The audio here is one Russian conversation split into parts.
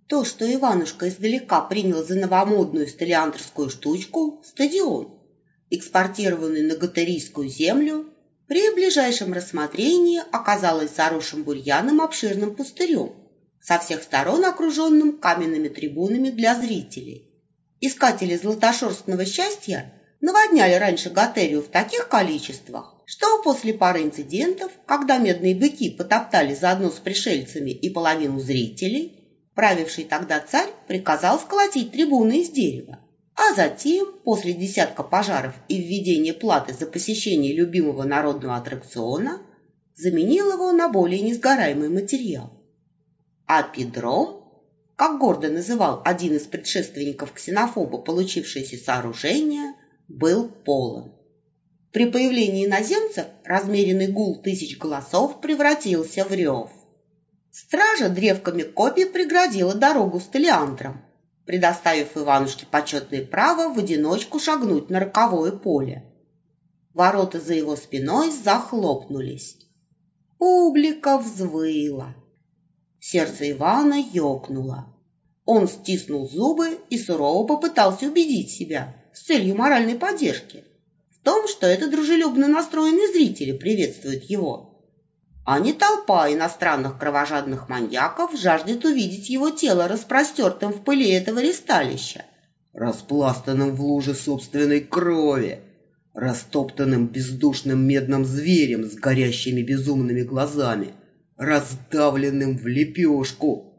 То, что Иванушка издалека принял за новомодную столиандрскую штучку – стадион, экспортированный на Гатарийскую землю, при ближайшем рассмотрении оказалось заросшим бурьяном обширным пустырем, со всех сторон окруженным каменными трибунами для зрителей. Искатели златошерстного счастья наводняли раньше Гатарию в таких количествах, что после пары инцидентов, когда медные быки потоптали заодно с пришельцами и половину зрителей, правивший тогда царь приказал сколотить трибуны из дерева, а затем, после десятка пожаров и введения платы за посещение любимого народного аттракциона, заменил его на более несгораемый материал. А педром, как гордо называл один из предшественников ксенофоба получившееся сооружение, был полон. При появлении иноземцев размеренный гул тысяч голосов превратился в рев. Стража древками копий преградила дорогу столиандрам, предоставив Иванушке почетное право в одиночку шагнуть на роковое поле. Ворота за его спиной захлопнулись. Публика взвыла. Сердце Ивана ёкнуло. Он стиснул зубы и сурово попытался убедить себя с целью моральной поддержки в том, что это дружелюбно настроенные зрители приветствуют его, а не толпа иностранных кровожадных маньяков жаждет увидеть его тело распростертым в пыли этого ристалища, распластанным в луже собственной крови, растоптанным бездушным медным зверем с горящими безумными глазами, раздавленным в лепешку.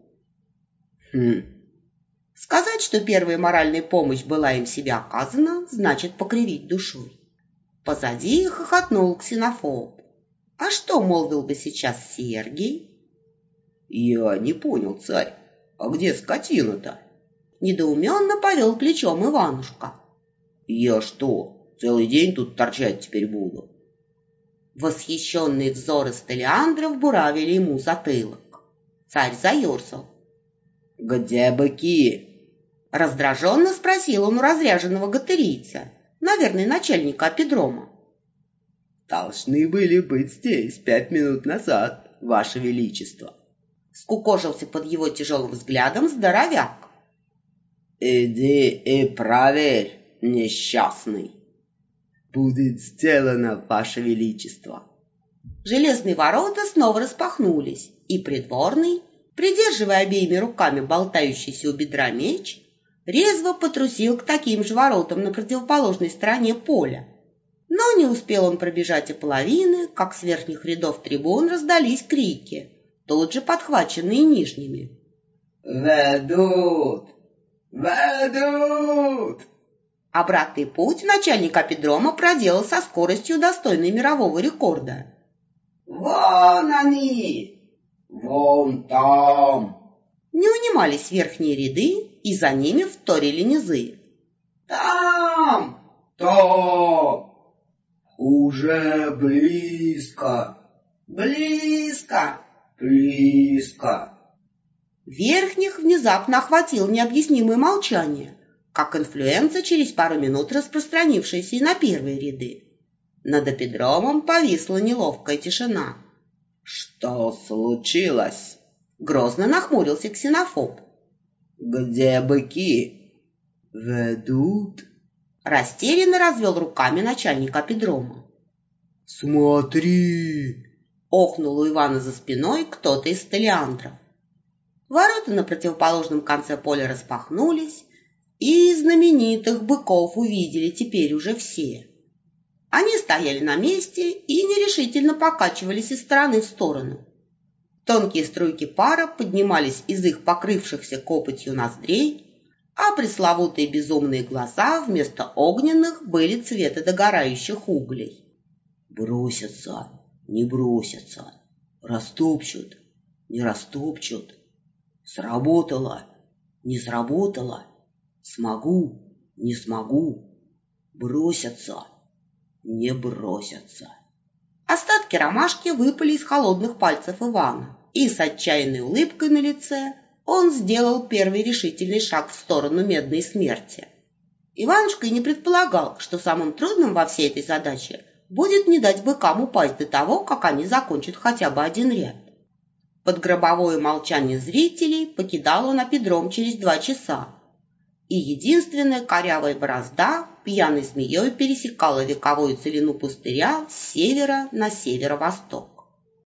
Сказать, что первая моральная помощь была им себя оказана, значит покривить душой. Позади хохотнул ксенофоб. А что молвил бы сейчас Сергий? Я не понял, царь, а где скотина-то? Недоуменно повел плечом Иванушка. Я что, целый день тут торчать теперь буду? Восхищенные взоры столиандров буравили ему затылок. Царь заерзал. «Где быки?» Раздраженно спросил он у разряженного гатарийца, наверное, начальника аппидрома. «Должны были быть здесь 5 минут назад, Ваше Величество!» Скукожился под его тяжелым взглядом здоровяк. «Иди и проверь, несчастный!» «Будет сделано, Ваше Величество!» Железные ворота снова распахнулись, и придворный, придерживая обеими руками болтающийся у бедра меч, резво потрусил к таким же воротам на противоположной стороне поля. Но не успел он пробежать и половины, как с верхних рядов трибун раздались крики, тут же подхваченные нижними. «Ведут! Ведут!» Обратный путь начальник аппидрома проделал со скоростью, достойной мирового рекорда. «Вон они! Вон там!» Не унимались верхние ряды, и за ними вторили низы. «Там! Там! Уже близко! Близко! Близко!» Верхних внезапно охватило необъяснимое молчание, как инфлюенция через пару минут распространившаяся и на первые ряды. Над аппидромом повисла неловкая тишина. «Что случилось?» — грозно нахмурился ксенофоб. «Где быки?» «Ведут?» — растерянно развел руками начальник аппидрома. «Смотри!» — охнул у Ивана за спиной кто-то из столиандров. Ворота на противоположном конце поля распахнулись, и знаменитых быков увидели теперь уже все. Они стояли на месте и нерешительно покачивались из стороны в сторону. Тонкие струйки пара поднимались из их покрывшихся копотью ноздрей, а пресловутые безумные глаза вместо огненных были цвета догорающих углей. «Бросятся, не бросятся, растопчут, не растопчут, сработало, не сработало, смогу, не смогу, бросятся, не бросятся». Остатки ромашки выпали из холодных пальцев Ивана, и с отчаянной улыбкой на лице он сделал первый решительный шаг в сторону медной смерти. Иванушка и не предполагал, что самым трудным во всей этой задаче будет не дать быкам упасть до того, как они закончат хотя бы один ряд. Под гробовое молчание зрителей покидал он аппидром через 2 часа, и единственная корявая борозда пьяной змеей пересекала вековую целину пустыря с севера на северо-восток.